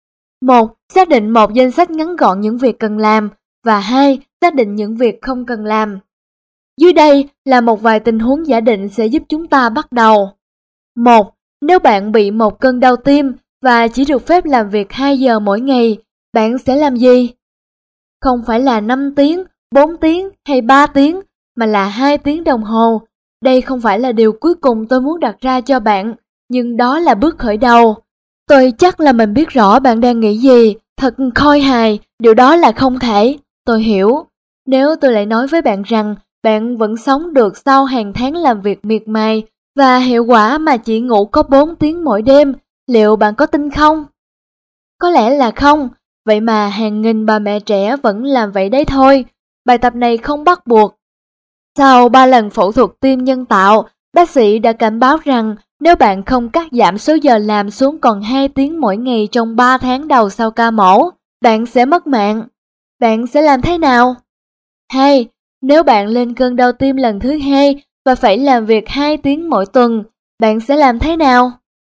1. Xác định một danh sách ngắn gọn những việc cần làm, và 2. Xác định những việc không cần làm. Dưới đây là một vài tình huống giả định sẽ giúp chúng ta bắt đầu. 1. Nếu bạn bị một cơn đau tim và chỉ được phép làm việc 2 giờ mỗi ngày, bạn sẽ làm gì? Không phải là 5 tiếng, 4 tiếng hay 3 tiếng, mà là 2 tiếng đồng hồ. Đây không phải là điều cuối cùng tôi muốn đặt ra cho bạn, nhưng đó là bước khởi đầu. Tôi chắc là mình biết rõ bạn đang nghĩ gì, thật khôi hài, điều đó là không thể. Tôi hiểu. Nếu tôi lại nói với bạn rằng bạn vẫn sống được sau hàng tháng làm việc miệt mài và hiệu quả mà chỉ ngủ có 4 tiếng mỗi đêm, liệu bạn có tin không? Có lẽ là không, vậy mà hàng nghìn bà mẹ trẻ vẫn làm vậy đấy thôi. Bài tập này không bắt buộc. Sau 3 lần phẫu thuật tim nhân tạo, bác sĩ đã cảnh báo rằng nếu bạn không cắt giảm số giờ làm xuống còn 2 tiếng mỗi ngày trong 3 tháng đầu sau ca mổ, bạn sẽ mất mạng. Bạn sẽ làm thế nào? 2. Nếu bạn lên cơn đau tim lần thứ 2 và phải làm việc 2 tiếng mỗi tuần, bạn sẽ làm thế nào?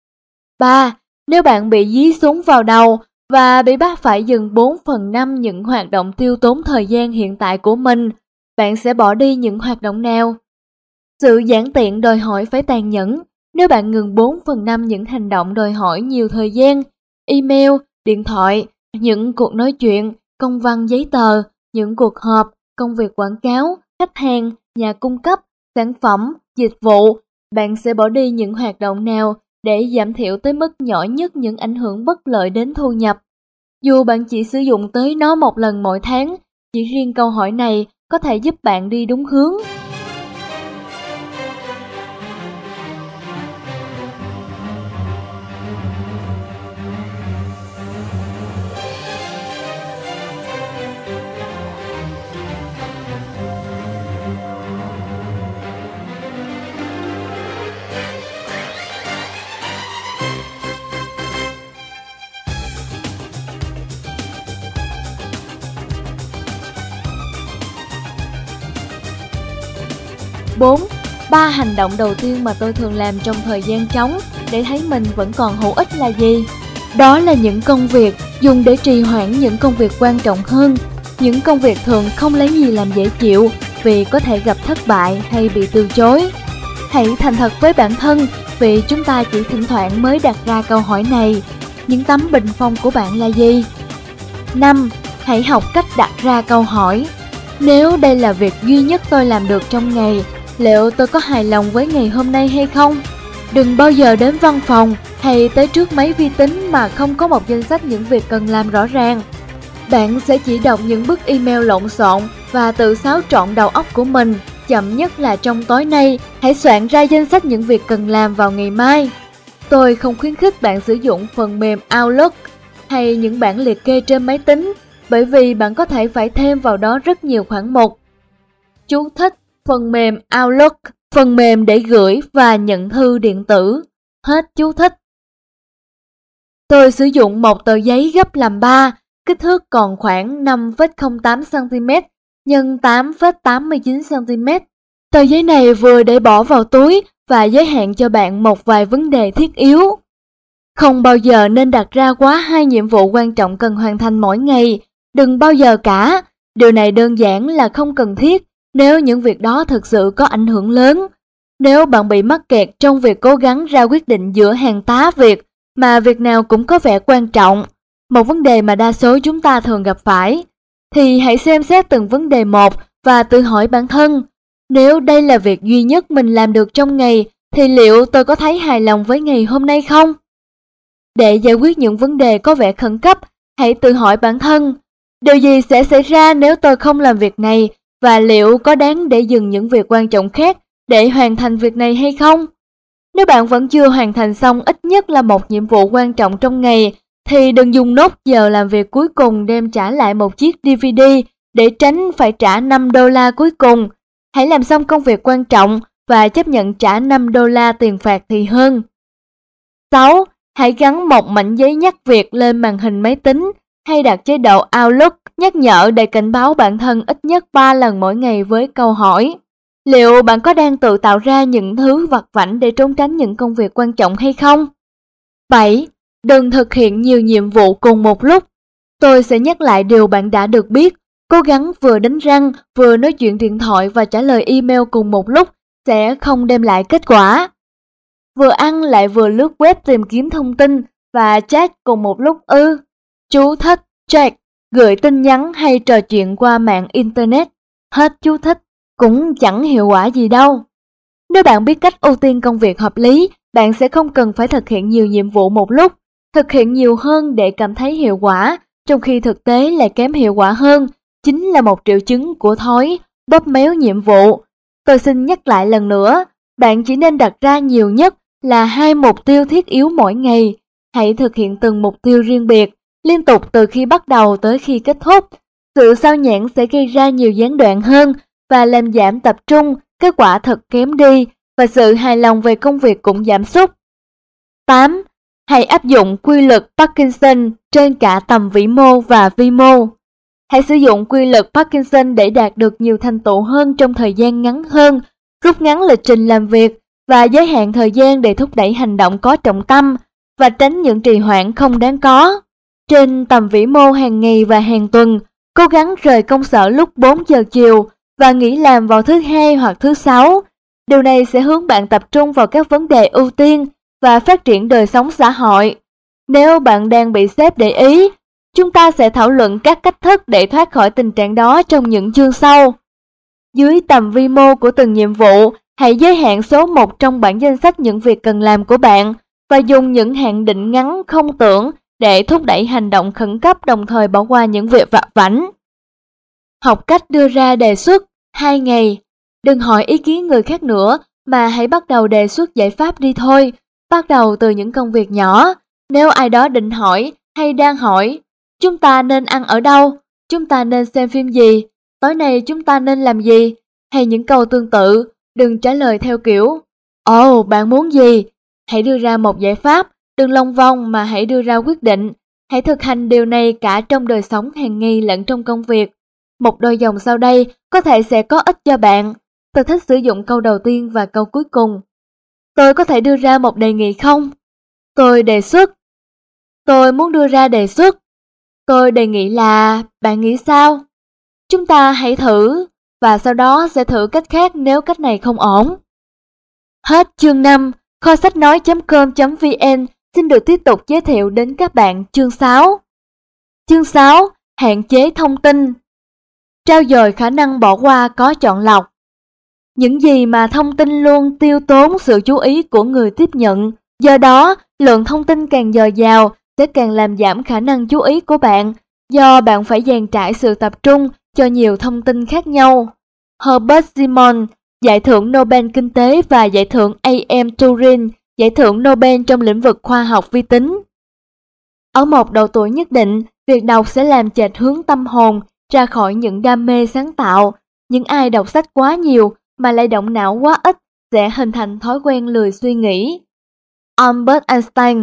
3. Nếu bạn bị dí súng vào đầu và bị bắt phải dừng 4/5 những hoạt động tiêu tốn thời gian hiện tại của mình, bạn sẽ bỏ đi những hoạt động nào? Sự giản tiện đòi hỏi phải tàn nhẫn. Nếu bạn ngừng 4/5 những hành động đòi hỏi nhiều thời gian, email, điện thoại, những cuộc nói chuyện, công văn giấy tờ, những cuộc họp, công việc quảng cáo, khách hàng, nhà cung cấp, sản phẩm, dịch vụ, bạn sẽ bỏ đi những hoạt động nào để giảm thiểu tới mức nhỏ nhất những ảnh hưởng bất lợi đến thu nhập? Dù bạn chỉ sử dụng tới nó một lần mỗi tháng, chỉ riêng câu hỏi này có thể giúp bạn đi đúng hướng. Bốn, 3 hành động đầu tiên mà tôi thường làm trong thời gian trống để thấy mình vẫn còn hữu ích là gì? Đó là những công việc dùng để trì hoãn những công việc quan trọng hơn. Những công việc thường không lấy gì làm dễ chịu vì có thể gặp thất bại hay bị từ chối. Hãy thành thật với bản thân vì chúng ta chỉ thỉnh thoảng mới đặt ra câu hỏi này. Những tấm bình phong của bạn là gì? 5. Hãy học cách đặt ra câu hỏi. Nếu đây là việc duy nhất tôi làm được trong ngày, liệu tôi có hài lòng với ngày hôm nay hay không? Đừng bao giờ đến văn phòng hay tới trước máy vi tính mà không có một danh sách những việc cần làm rõ ràng. Bạn sẽ chỉ đọc những bức email lộn xộn và tự xáo trộn đầu óc của mình. Chậm nhất là trong tối nay, hãy soạn ra danh sách những việc cần làm vào ngày mai. Tôi không khuyến khích bạn sử dụng phần mềm Outlook hay những bảng liệt kê trên máy tính, bởi vì bạn có thể phải thêm vào đó rất nhiều khoản mục. Chú thích: phần mềm Outlook, phần mềm để gửi và nhận thư điện tử. Hết chú thích. Tôi sử dụng một tờ giấy gấp làm 3, kích thước còn khoảng 5,08cm x 8,89cm. Tờ giấy này vừa để bỏ vào túi và giới hạn cho bạn một vài vấn đề thiết yếu. Không bao giờ nên đặt ra quá 2 nhiệm vụ quan trọng cần hoàn thành mỗi ngày. Đừng bao giờ cả. Điều này đơn giản là không cần thiết nếu những việc đó thực sự có ảnh hưởng lớn. Nếu bạn bị mắc kẹt trong việc cố gắng ra quyết định giữa hàng tá việc mà việc nào cũng có vẻ quan trọng, một vấn đề mà đa số chúng ta thường gặp phải, thì hãy xem xét từng vấn đề một và tự hỏi bản thân, nếu đây là việc duy nhất mình làm được trong ngày, thì liệu tôi có thấy hài lòng với ngày hôm nay không? Để giải quyết những vấn đề có vẻ khẩn cấp, hãy tự hỏi bản thân, điều gì sẽ xảy ra nếu tôi không làm việc này, và liệu có đáng để dừng những việc quan trọng khác để hoàn thành việc này hay không? Nếu bạn vẫn chưa hoàn thành xong ít nhất là một nhiệm vụ quan trọng trong ngày, thì đừng dùng nốt giờ làm việc cuối cùng đem trả lại một chiếc DVD để tránh phải trả $5 cuối cùng. Hãy làm xong công việc quan trọng và chấp nhận trả $5 tiền phạt thì hơn. 6. Hãy gắn một mảnh giấy nhắc việc lên màn hình máy tính hay đặt chế độ Outlook nhắc nhở để cảnh báo bản thân ít nhất 3 lần mỗi ngày với câu hỏi: liệu bạn có đang tự tạo ra những thứ vặt vãnh để trốn tránh những công việc quan trọng hay không? 7. Đừng thực hiện nhiều nhiệm vụ cùng một lúc. Tôi sẽ nhắc lại điều bạn đã được biết. Cố gắng vừa đánh răng, vừa nói chuyện điện thoại và trả lời email cùng một lúc sẽ không đem lại kết quả. Vừa ăn lại vừa lướt web tìm kiếm thông tin và chat cùng một lúc ư? Chú thích: chat, gửi tin nhắn hay trò chuyện qua mạng Internet. Hết chú thích. Cũng chẳng hiệu quả gì đâu. Nếu bạn biết cách ưu tiên công việc hợp lý, bạn sẽ không cần phải thực hiện nhiều nhiệm vụ một lúc. Thực hiện nhiều hơn để cảm thấy hiệu quả, trong khi thực tế lại kém hiệu quả hơn, chính là một triệu chứng của thói bóp méo nhiệm vụ. Tôi xin nhắc lại lần nữa, bạn chỉ nên đặt ra nhiều nhất là 2 mục tiêu thiết yếu mỗi ngày. Hãy thực hiện từng mục tiêu riêng biệt, liên tục từ khi bắt đầu tới khi kết thúc. Sự sao nhãng sẽ gây ra nhiều gián đoạn hơn và làm giảm tập trung, kết quả thật kém đi và sự hài lòng về công việc cũng giảm sút. 8. Hãy áp dụng quy luật Parkinson trên cả tầm vĩ mô và vi mô. Hãy sử dụng quy luật Parkinson để đạt được nhiều thành tựu hơn trong thời gian ngắn hơn, rút ngắn lịch trình làm việc và giới hạn thời gian để thúc đẩy hành động có trọng tâm và tránh những trì hoãn không đáng có. Trên tầm vĩ mô hàng ngày và hàng tuần, cố gắng rời công sở lúc 4 giờ chiều và nghỉ làm vào thứ Hai hoặc thứ Sáu. Điều này sẽ hướng bạn tập trung vào các vấn đề ưu tiên và phát triển đời sống xã hội. Nếu bạn đang bị sếp để ý, chúng ta sẽ thảo luận các cách thức để thoát khỏi tình trạng đó trong những chương sau. Dưới tầm vi mô của từng nhiệm vụ, hãy giới hạn số 1 trong bảng danh sách những việc cần làm của bạn và dùng những hạn định ngắn không tưởng để thúc đẩy hành động khẩn cấp, đồng thời bỏ qua những việc vặt vãnh. Học cách đưa ra đề xuất 2 ngày. Đừng hỏi ý kiến người khác nữa, mà hãy bắt đầu đề xuất giải pháp đi thôi. Bắt đầu từ những công việc nhỏ. Nếu ai đó định hỏi hay đang hỏi, chúng ta nên ăn ở đâu? Chúng ta nên xem phim gì? Tối nay chúng ta nên làm gì? Hay những câu tương tự, đừng trả lời theo kiểu ồ, bạn muốn gì? Hãy đưa ra một giải pháp, đừng lông vong mà hãy đưa ra quyết định. Hãy thực hành điều này cả trong đời sống hàng ngày lẫn trong công việc. Một đôi dòng sau đây có thể sẽ có ích cho bạn. Tôi thích sử dụng câu đầu tiên và câu cuối cùng. Tôi có thể đưa ra một đề nghị không? Tôi đề xuất. Tôi muốn đưa ra đề xuất. Tôi đề nghị là, bạn nghĩ sao? Chúng ta hãy thử. và sau đó sẽ thử cách khác nếu cách này không ổn. Hết chương 5, kho sách nói.com.vn xin được tiếp tục giới thiệu đến các bạn chương 6. Chương 6. Hạn chế thông tin. Trau dồi khả năng bỏ qua có chọn lọc. Những gì mà thông tin luôn tiêu tốn sự chú ý của người tiếp nhận, do đó lượng thông tin càng dồi dào sẽ càng làm giảm khả năng chú ý của bạn, do bạn phải dàn trải sự tập trung cho nhiều thông tin khác nhau. Herbert Simon, giải thưởng Nobel Kinh tế và giải thưởng A.M. Turing, giải thưởng Nobel trong lĩnh vực khoa học vi tính. Ở một độ tuổi nhất định, việc đọc sẽ làm chệch hướng tâm hồn ra khỏi những đam mê sáng tạo. Những ai đọc sách quá nhiều mà lại động não quá ít sẽ hình thành thói quen lười suy nghĩ. Albert Einstein.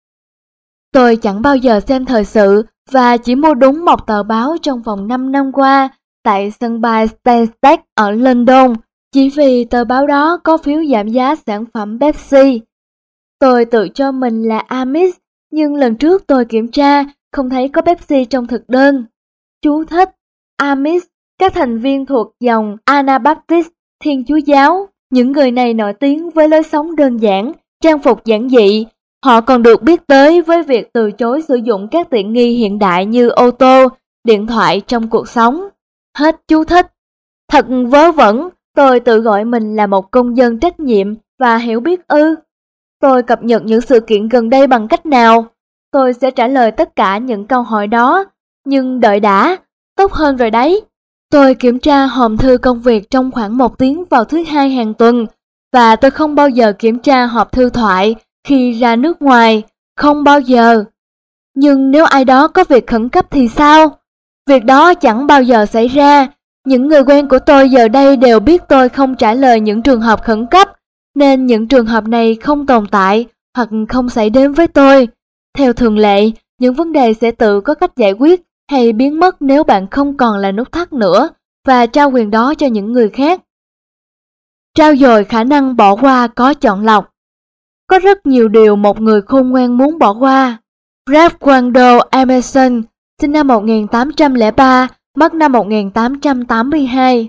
Tôi chẳng bao giờ xem thời sự và chỉ mua đúng một tờ báo trong vòng 5 năm qua tại sân bay Stansted ở London, chỉ vì tờ báo đó có phiếu giảm giá sản phẩm Pepsi. Tôi tự cho mình là Amish, nhưng lần trước tôi kiểm tra không thấy có Pepsi trong thực đơn. Chú thích: Amish, các thành viên thuộc dòng Anabaptist Thiên Chúa giáo. Những người này nổi tiếng với lối sống đơn giản, trang phục giản dị. Họ còn được biết tới với việc từ chối sử dụng các tiện nghi hiện đại như ô tô, điện thoại trong cuộc sống. Hết chú thích. Thật vớ vẩn, tôi tự gọi mình là một công dân trách nhiệm và hiểu biết ư. Tôi cập nhật những sự kiện gần đây bằng cách nào? Tôi sẽ trả lời tất cả những câu hỏi đó. Nhưng đợi đã, tốt hơn rồi đấy. Tôi kiểm tra hòm thư công việc trong khoảng 1 tiếng vào thứ Hai hàng tuần, và tôi không bao giờ kiểm tra hộp thư thoại khi ra nước ngoài, không bao giờ. Nhưng nếu ai đó có việc khẩn cấp thì sao? Việc đó chẳng bao giờ xảy ra. Những người quen của tôi giờ đây đều biết tôi không trả lời những trường hợp khẩn cấp, nên những trường hợp này không tồn tại hoặc không xảy đến với tôi. Theo thường lệ, những vấn đề sẽ tự có cách giải quyết hay biến mất nếu bạn không còn là nút thắt nữa và trao quyền đó cho những người khác. Trau dồi khả năng bỏ qua có chọn lọc. Có rất nhiều điều một người khôn ngoan muốn bỏ qua. Ralph Waldo Emerson, sinh năm 1803, mất năm 1882.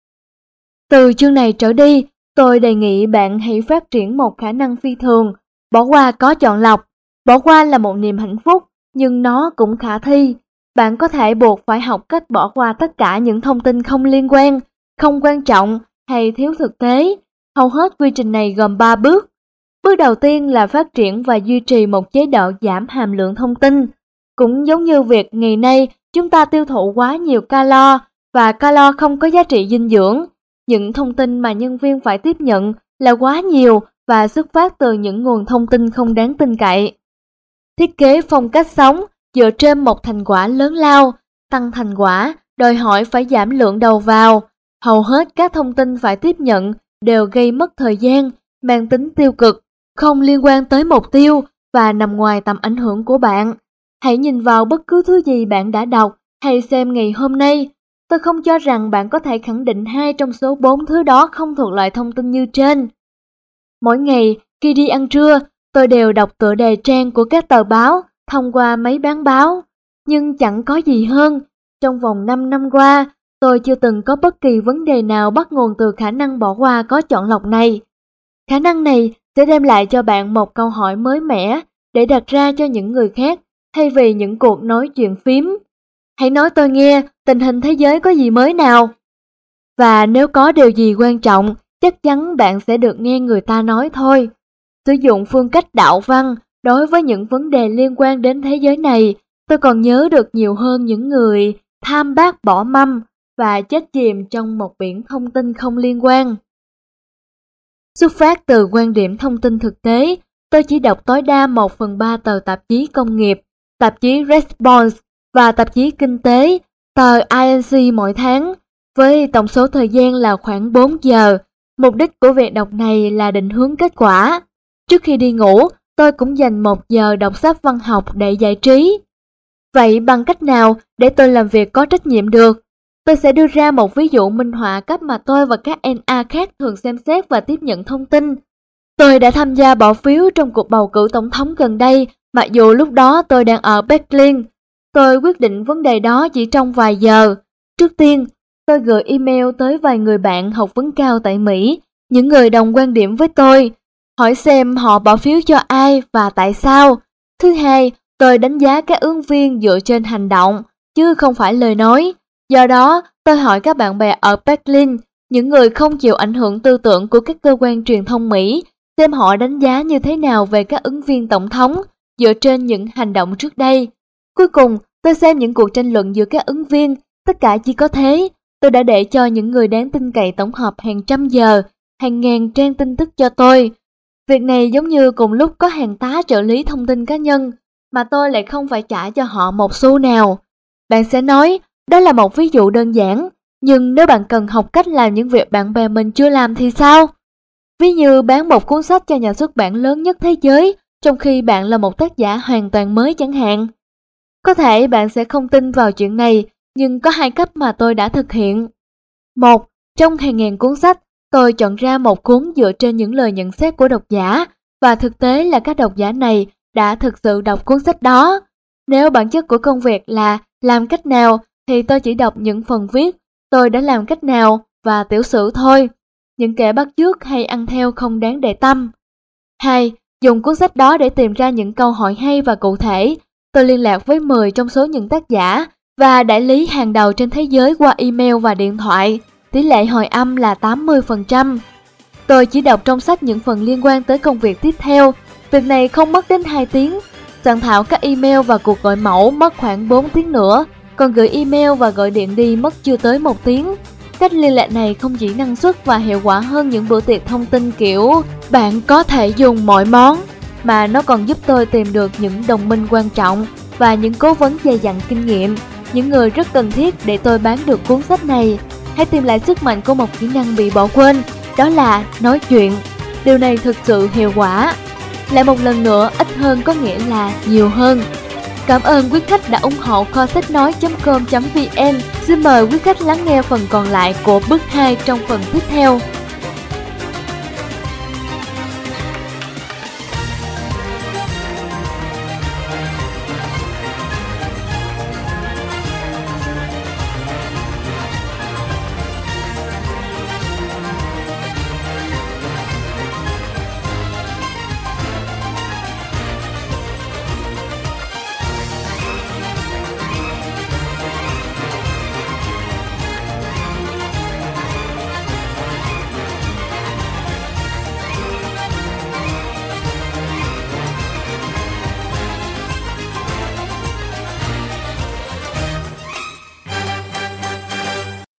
Từ chương này trở đi, tôi đề nghị bạn hãy phát triển một khả năng phi thường, bỏ qua có chọn lọc. Bỏ qua là một niềm hạnh phúc, nhưng nó cũng khả thi. Bạn có thể buộc phải học cách bỏ qua tất cả những thông tin không liên quan, không quan trọng hay thiếu thực tế. Hầu hết quy trình này gồm 3 bước. Bước đầu tiên là phát triển và duy trì một chế độ giảm hàm lượng thông tin. Cũng giống như việc ngày nay chúng ta tiêu thụ quá nhiều calo và calo không có giá trị dinh dưỡng. Những thông tin mà nhân viên phải tiếp nhận là quá nhiều và xuất phát từ những nguồn thông tin không đáng tin cậy. Thiết kế phong cách sống dựa trên một thành quả lớn lao, tăng thành quả đòi hỏi phải giảm lượng đầu vào. Hầu hết các thông tin phải tiếp nhận đều gây mất thời gian, mang tính tiêu cực, không liên quan tới mục tiêu và nằm ngoài tầm ảnh hưởng của bạn. Hãy nhìn vào bất cứ thứ gì bạn đã đọc hay xem ngày hôm nay. Tôi không cho rằng bạn có thể khẳng định 2 trong số 4 thứ đó không thuộc loại thông tin như trên. Mỗi ngày, khi đi ăn trưa, tôi đều đọc tựa đề trang của các tờ báo thông qua máy bán báo. Nhưng chẳng có gì hơn. Trong vòng 5 năm qua, tôi chưa từng có bất kỳ vấn đề nào bắt nguồn từ khả năng bỏ qua có chọn lọc này. Khả năng này sẽ đem lại cho bạn một câu hỏi mới mẻ để đặt ra cho những người khác thay vì những cuộc nói chuyện phím. Hãy nói tôi nghe tình hình thế giới có gì mới nào. Và nếu có điều gì quan trọng, chắc chắn bạn sẽ được nghe người ta nói thôi. Sử dụng phương cách đạo văn đối với những vấn đề liên quan đến thế giới này, tôi còn nhớ được nhiều hơn những người tham bác bỏ mâm và chết chìm trong một biển thông tin không liên quan. Xuất phát từ quan điểm thông tin thực tế, tôi chỉ đọc tối đa 1/3 tờ tạp chí công nghiệp, tạp chí Response và tạp chí kinh tế, tờ INC mỗi tháng, với tổng số thời gian là khoảng 4 giờ. Mục đích của việc đọc này là định hướng kết quả. Trước khi đi ngủ, tôi cũng dành 1 giờ đọc sách văn học để giải trí. Vậy bằng cách nào để tôi làm việc có trách nhiệm được? Tôi sẽ đưa ra một ví dụ minh họa cách mà tôi và các NA khác thường xem xét và tiếp nhận thông tin. Tôi đã tham gia bỏ phiếu trong cuộc bầu cử tổng thống gần đây, mặc dù lúc đó tôi đang ở Berlin. Tôi quyết định vấn đề đó chỉ trong vài giờ. Trước tiên, tôi gửi email tới vài người bạn học vấn cao tại Mỹ, những người đồng quan điểm với tôi, hỏi xem họ bỏ phiếu cho ai và tại sao. Thứ hai, tôi đánh giá các ứng viên dựa trên hành động, chứ không phải lời nói. Do đó, tôi hỏi các bạn bè ở Berlin, những người không chịu ảnh hưởng tư tưởng của các cơ quan truyền thông Mỹ, xem họ đánh giá như thế nào về các ứng viên tổng thống dựa trên những hành động trước đây. Cuối cùng, tôi xem những cuộc tranh luận giữa các ứng viên, tất cả chỉ có thế. Tôi đã để cho những người đáng tin cậy tổng hợp hàng trăm giờ, hàng ngàn trang tin tức cho tôi. Việc này giống như cùng lúc có hàng tá trợ lý thông tin cá nhân, mà tôi lại không phải trả cho họ một xu nào. Bạn sẽ nói, đó là một ví dụ đơn giản, nhưng nếu bạn cần học cách làm những việc bạn bè mình chưa làm thì sao? Ví như bán một cuốn sách cho nhà xuất bản lớn nhất thế giới, trong khi bạn là một tác giả hoàn toàn mới chẳng hạn. Có thể bạn sẽ không tin vào chuyện này, nhưng có hai cách mà tôi đã thực hiện. Một, trong hàng ngàn cuốn sách, tôi chọn ra một cuốn dựa trên những lời nhận xét của độc giả, và thực tế là các độc giả này đã thực sự đọc cuốn sách đó. Nếu bản chất của công việc là làm cách nào, thì tôi chỉ đọc những phần viết tôi đã làm cách nào và tiểu sử thôi. Những kẻ bắt chước hay ăn theo không đáng để tâm. 2. Dùng cuốn sách đó để tìm ra những câu hỏi hay và cụ thể. Tôi liên lạc với 10 trong số những tác giả và đại lý hàng đầu trên thế giới qua email và điện thoại. Tỷ lệ hồi âm là 80%. Tôi chỉ đọc trong sách những phần liên quan tới công việc tiếp theo. Việc này không mất đến 2 tiếng. Soạn thảo các email và cuộc gọi mẫu mất khoảng 4 tiếng nữa, còn gửi email và gọi điện đi mất chưa tới 1 tiếng. Cách liên lạc này không chỉ năng suất và hiệu quả hơn những bữa tiệc thông tin kiểu bạn có thể dùng mọi món, mà nó còn giúp tôi tìm được những đồng minh quan trọng và những cố vấn dày dặn kinh nghiệm, những người rất cần thiết để tôi bán được cuốn sách này. Hãy tìm lại sức mạnh của một kỹ năng bị bỏ quên, đó là nói chuyện. Điều này thực sự hiệu quả. Lại một lần nữa, ít hơn có nghĩa là nhiều hơn. Cảm ơn quý khách đã ủng hộ kho sách nói.com.vn. Xin mời quý khách lắng nghe phần còn lại của bước 2 trong phần tiếp theo.